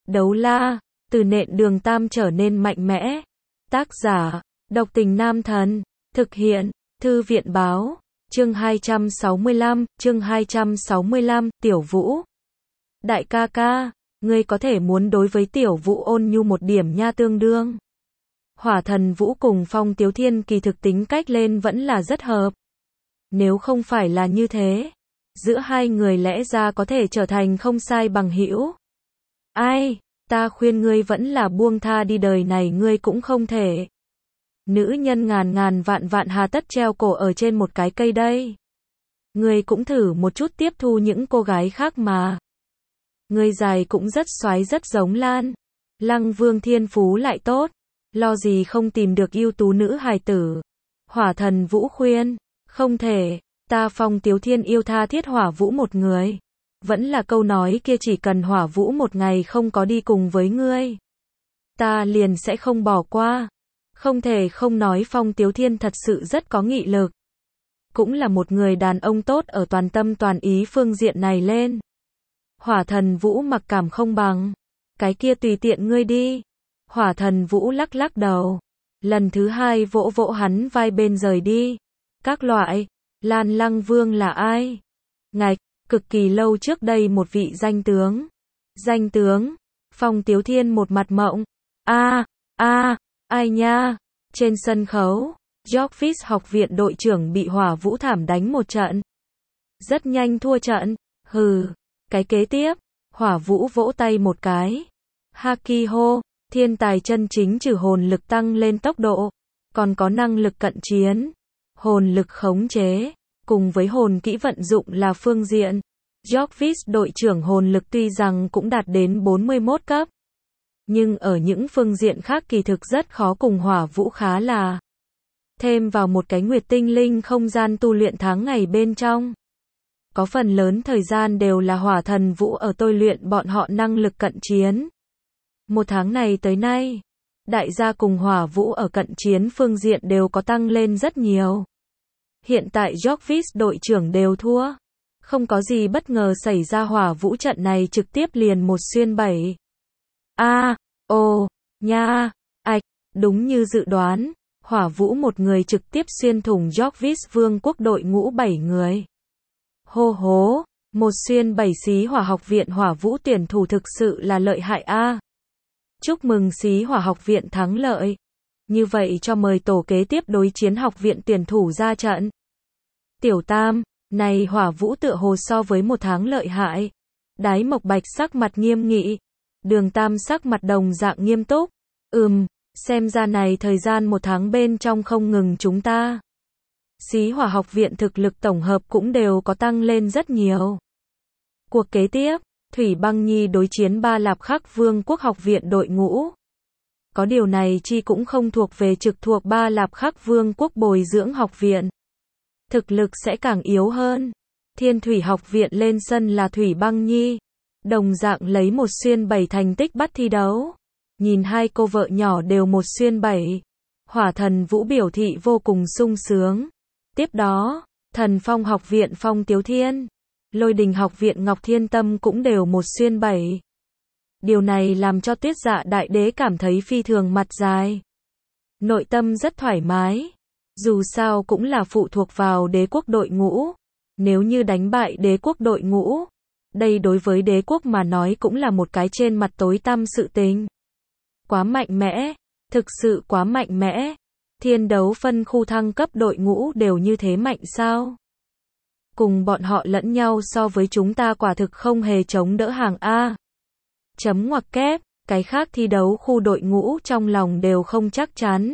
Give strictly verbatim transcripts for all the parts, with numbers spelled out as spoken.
Đấu la, từ nện đường tam trở nên mạnh mẽ. Tác giả, độc tình nam thần. Thực hiện, thư viện báo. Chương hai trăm sáu mươi lăm, chương hai trăm sáu mươi lăm, Tiểu Vũ. Đại ca ca, ngươi có thể muốn đối với Tiểu Vũ ôn nhu một điểm nha tương đương. Hỏa Thần Vũ cùng Phong Tiếu Thiên kỳ thực tính cách lên vẫn là rất hợp. Nếu không phải là như thế, giữa hai người lẽ ra có thể trở thành không sai bằng hữu. Ai, ta khuyên ngươi vẫn là buông tha đi, đời này ngươi cũng không thể. Nữ nhân ngàn ngàn vạn vạn hà tất treo cổ ở trên một cái cây đây. Ngươi cũng thử một chút tiếp thu những cô gái khác mà. Ngươi dài cũng rất xoái, rất giống Lan. Lăng Vương thiên phú lại tốt, lo gì không tìm được ưu tú nữ hài tử. Hỏa Thần Vũ khuyên, không thể, ta Phong Tiếu Thiên yêu tha thiết Hỏa Vũ một người. Vẫn là câu nói kia, chỉ cần Hỏa Vũ một ngày không có đi cùng với ngươi, ta liền sẽ không bỏ qua. Không thể không nói Phong Tiếu Thiên thật sự rất có nghị lực. Cũng là một người đàn ông tốt ở toàn tâm toàn ý phương diện này lên. Hỏa Thần Vũ mặc cảm không bằng. Cái kia tùy tiện ngươi đi. Hỏa Thần Vũ lắc lắc đầu. Lần thứ hai vỗ vỗ hắn vai bên rời đi. Các loại, Lan Lăng Vương là ai? Ngạch, cực kỳ lâu trước đây một vị danh tướng. Danh tướng? Phong Tiếu Thiên một mặt mộng. A, a, ai nha? Trên sân khấu, Yorkfish học viện đội trưởng bị Hỏa Vũ thảm đánh một trận. Rất nhanh thua trận. Hừ, cái kế tiếp, Hỏa Vũ vỗ tay một cái. Hakiho, thiên tài chân chính trừ hồn lực tăng lên tốc độ, còn có năng lực cận chiến, hồn lực khống chế, cùng với hồn kỹ vận dụng là phương diện. Yorkfish đội trưởng hồn lực tuy rằng cũng đạt đến bốn mươi mốt cấp, nhưng ở những phương diện khác kỳ thực rất khó cùng Hỏa Vũ khá là. Thêm vào một cái nguyệt tinh linh không gian tu luyện tháng ngày bên trong. Có phần lớn thời gian đều là Hỏa Thần Vũ ở tôi luyện bọn họ năng lực cận chiến. Một tháng này tới nay, đại gia cùng Hỏa Vũ ở cận chiến phương diện đều có tăng lên rất nhiều. Hiện tại Yorkfish đội trưởng đều thua. Không có gì bất ngờ xảy ra, Hỏa Vũ trận này trực tiếp liền một xuyên bảy. A, ô, nha, ạch, đúng như dự đoán, Hỏa Vũ một người trực tiếp xuyên thủng Yorkfish vương quốc đội ngũ bảy người. Hô hố, một xuyên bảy, xí Hỏa học viện Hỏa Vũ tuyển thủ thực sự là lợi hại a. Chúc mừng xí Hỏa học viện thắng lợi. Như vậy cho mời tổ kế tiếp đối chiến học viện tuyển thủ ra trận. Tiểu Tam, này Hỏa Vũ tựa hồ so với một tháng lợi hại. Đái Mộc Bạch sắc mặt nghiêm nghị. Đường Tam sắc mặt đồng dạng nghiêm túc. Ừm, xem ra này thời gian một tháng bên trong không ngừng chúng ta. Xí Hỏa học viện thực lực tổng hợp cũng đều có tăng lên rất nhiều. Cuộc kế tiếp, Thủy Băng Nhi đối chiến Ba Lạp Khắc Vương quốc học viện đội ngũ. Có điều này chi cũng không thuộc về trực thuộc Ba Lạp Khắc Vương quốc bồi dưỡng học viện. Thực lực sẽ càng yếu hơn. Thiên Thủy học viện lên sân là Thủy Băng Nhi. Đồng dạng lấy một xuyên bảy thành tích bắt thi đấu. Nhìn hai cô vợ nhỏ đều một xuyên bảy. Hỏa Thần Vũ biểu thị vô cùng sung sướng. Tiếp đó, Thần Phong học viện Phong Tiếu Thiên, Lôi Đình học viện Ngọc Thiên Tâm cũng đều một xuyên bảy. Điều này làm cho Tuyết Dạ Đại Đế cảm thấy phi thường mặt dài. Nội tâm rất thoải mái. Dù sao cũng là phụ thuộc vào đế quốc đội ngũ. Nếu như đánh bại đế quốc đội ngũ, đây đối với đế quốc mà nói cũng là một cái trên mặt tối tăm sự tình. Quá mạnh mẽ, thực sự quá mạnh mẽ. Thiên đấu phân khu thăng cấp đội ngũ đều như thế mạnh sao? Cùng bọn họ lẫn nhau so với chúng ta quả thực không hề chống đỡ hàng A. Chấm ngoặc kép, cái khác thi đấu khu đội ngũ trong lòng đều không chắc chắn.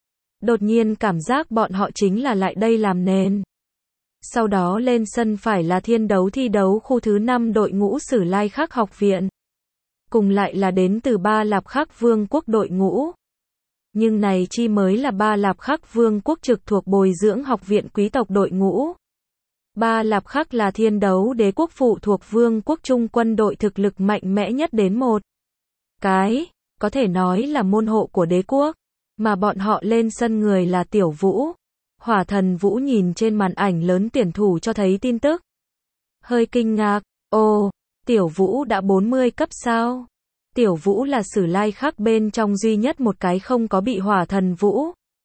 Đột nhiên cảm giác bọn họ chính là lại đây làm nền. Sau đó lên sân phải là thiên đấu thi đấu khu thứ năm đội ngũ Sử Lai Khắc học viện. Cùng lại là đến từ Ba Lạp Khắc Vương quốc đội ngũ. Nhưng này chi mới là Ba Lạp Khắc Vương quốc trực thuộc bồi dưỡng học viện quý tộc đội ngũ. Ba Lạp Khắc là thiên đấu đế quốc phụ thuộc vương quốc trung quân đội thực lực mạnh mẽ nhất đến một cái, có thể nói là môn hộ của đế quốc, mà bọn họ lên sân người là Tiểu Vũ. Hỏa Thần Vũ nhìn trên màn ảnh lớn tuyển thủ cho thấy tin tức. Hơi kinh ngạc, ồ, Tiểu Vũ đã bốn mươi cấp sao? Tiểu Vũ là Sử Lai Khắc bên trong duy nhất một cái không có bị Hỏa Thần Vũ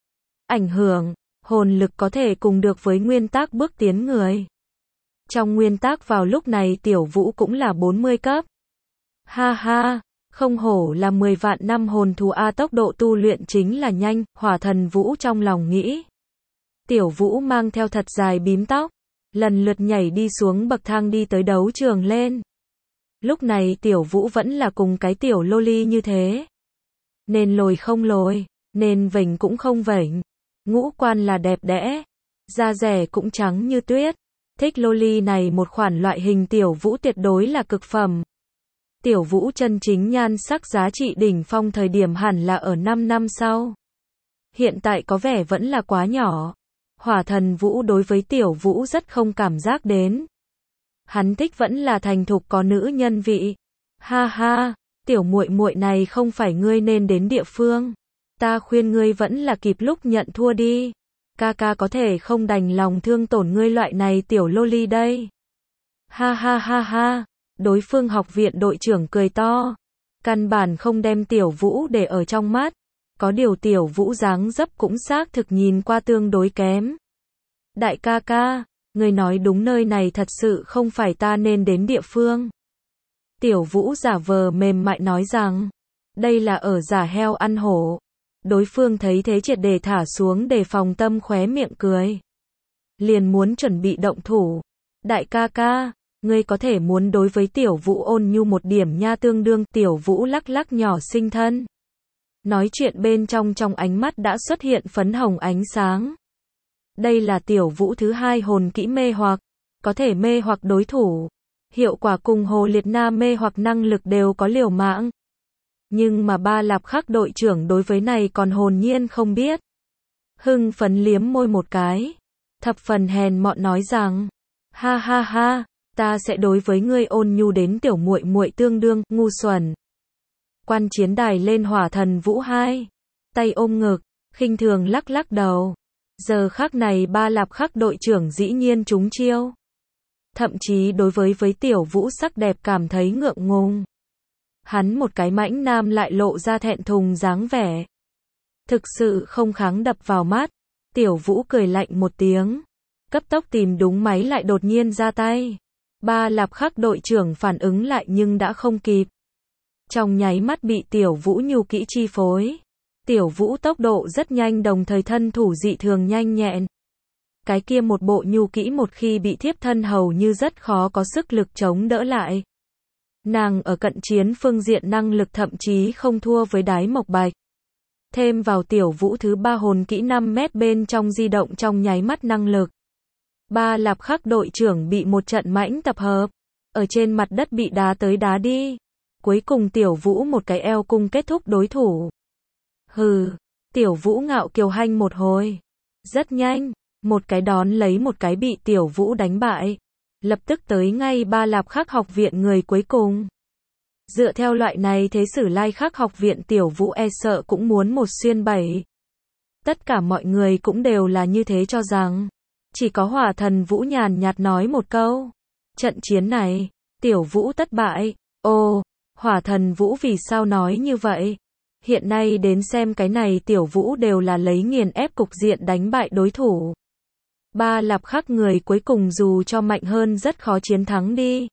ảnh hưởng, hồn lực có thể cùng được với nguyên tắc bước tiến người. Trong nguyên tắc vào lúc này Tiểu Vũ cũng là bốn mươi cấp. Ha ha, không hổ là mười vạn năm hồn thú a, tốc độ tu luyện chính là nhanh, Hỏa Thần Vũ trong lòng nghĩ. Tiểu Vũ mang theo thật dài bím tóc, lần lượt nhảy đi xuống bậc thang đi tới đấu trường lên. Lúc này Tiểu Vũ vẫn là cùng cái tiểu loli như thế. Nên lồi không lồi, nên vểnh cũng không vểnh. Ngũ quan là đẹp đẽ, da rẻ cũng trắng như tuyết. Thích loli này một khoản loại hình Tiểu Vũ tuyệt đối là cực phẩm. Tiểu Vũ chân chính nhan sắc giá trị đỉnh phong thời điểm hẳn là ở năm năm sau. Hiện tại có vẻ vẫn là quá nhỏ. Hỏa Thần Vũ đối với Tiểu Vũ rất không cảm giác đến. Hắn thích vẫn là thành thục có nữ nhân vị. Ha ha, tiểu muội muội này không phải ngươi nên đến địa phương. Ta khuyên ngươi vẫn là kịp lúc nhận thua đi. Ca ca có thể không đành lòng thương tổn ngươi loại này tiểu loli đây. Ha ha ha ha, đối phương học viện đội trưởng cười to. Căn bản không đem Tiểu Vũ để ở trong mắt. Có điều Tiểu Vũ dáng dấp cũng xác thực nhìn qua tương đối kém. Đại ca ca, người nói đúng, nơi này thật sự không phải ta nên đến địa phương. Tiểu Vũ giả vờ mềm mại nói rằng, đây là ở giả heo ăn hổ. Đối phương thấy thế triệt để thả xuống đề phòng tâm, khóe miệng cười. Liền muốn chuẩn bị động thủ. Đại ca ca, ngươi có thể muốn đối với Tiểu Vũ ôn nhu một điểm nha, tương đương. Tiểu Vũ lắc lắc nhỏ sinh thân. Nói chuyện bên trong trong ánh mắt đã xuất hiện phấn hồng ánh sáng. Đây là Tiểu Vũ thứ hai hồn kỹ mê hoặc, có thể mê hoặc đối thủ. Hiệu quả cùng Hồ Liệt Nam mê hoặc năng lực đều có liều mạng. Nhưng mà Ba Lạp Khắc đội trưởng đối với này còn hồn nhiên không biết. Hưng phấn liếm môi một cái, thập phần hèn mọn nói rằng, ha ha ha, ta sẽ đối với ngươi ôn nhu đến tiểu muội muội tương đương, ngu xuẩn. Quan chiến đài lên Hỏa Thần Vũ hai, tay ôm ngực, khinh thường lắc lắc đầu. Giờ khắc này Ba Lạp Khắc đội trưởng dĩ nhiên trúng chiêu. Thậm chí đối với với Tiểu Vũ sắc đẹp cảm thấy ngượng ngùng. Hắn một cái mãnh nam lại lộ ra thẹn thùng dáng vẻ. Thực sự không kháng đập vào mắt. Tiểu Vũ cười lạnh một tiếng. Cấp tốc tìm đúng máy lại đột nhiên ra tay. Ba Lạp Khắc đội trưởng phản ứng lại nhưng đã không kịp. Trong nháy mắt bị Tiểu Vũ nhu kỹ chi phối. Tiểu Vũ tốc độ rất nhanh, đồng thời thân thủ dị thường nhanh nhẹn. Cái kia một bộ nhu kỹ một khi bị thiếp thân hầu như rất khó có sức lực chống đỡ lại. Nàng ở cận chiến phương diện năng lực thậm chí không thua với Đái Mộc Bạch. Thêm vào Tiểu Vũ thứ ba hồn kỹ năm mét bên trong di động trong nháy mắt năng lực. Ba Lạp Khắc đội trưởng bị một trận mãnh tập hợp. Ở trên mặt đất bị đá tới đá đi. Cuối cùng Tiểu Vũ một cái eo cung kết thúc đối thủ. Hừ, Tiểu Vũ ngạo kiều hanh một hồi. Rất nhanh, một cái đón lấy một cái bị Tiểu Vũ đánh bại. Lập tức tới ngay Ba Lạp Khắc học viện người cuối cùng. Dựa theo loại này thế Sử Lai Khắc học viện Tiểu Vũ e sợ cũng muốn một xuyên bảy. Tất cả mọi người cũng đều là như thế cho rằng. Chỉ có Hỏa Thần Vũ nhàn nhạt nói một câu. Trận chiến này, Tiểu Vũ thất bại. Ồ, Hỏa Thần Vũ vì sao nói như vậy? Hiện nay đến xem cái này Tiểu Vũ đều là lấy nghiền ép cục diện đánh bại đối thủ. Ba Lạp Khắc người cuối cùng dù cho mạnh hơn rất khó chiến thắng đi.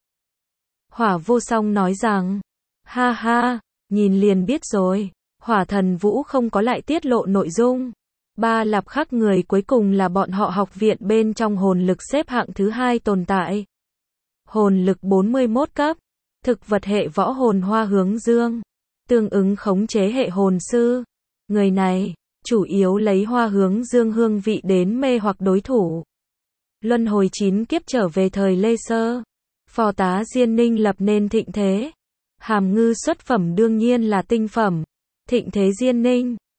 Hỏa Vô Song nói rằng, ha ha, nhìn liền biết rồi, Hỏa Thần Vũ không có lại tiết lộ nội dung. Ba Lạp Khắc người cuối cùng là bọn họ học viện bên trong hồn lực xếp hạng thứ hai tồn tại. Hồn lực bốn mươi mốt cấp, thực vật hệ võ hồn Hoa Hướng Dương, tương ứng khống chế hệ hồn sư. Người này chủ yếu lấy Hoa Hướng Dương hương vị đến mê hoặc đối thủ. Luân hồi chín kiếp trở về thời Lê Sơ, phò tá Diên Ninh lập nên thịnh thế. Hàm ngư xuất phẩm đương nhiên là tinh phẩm. Thịnh thế Diên Ninh,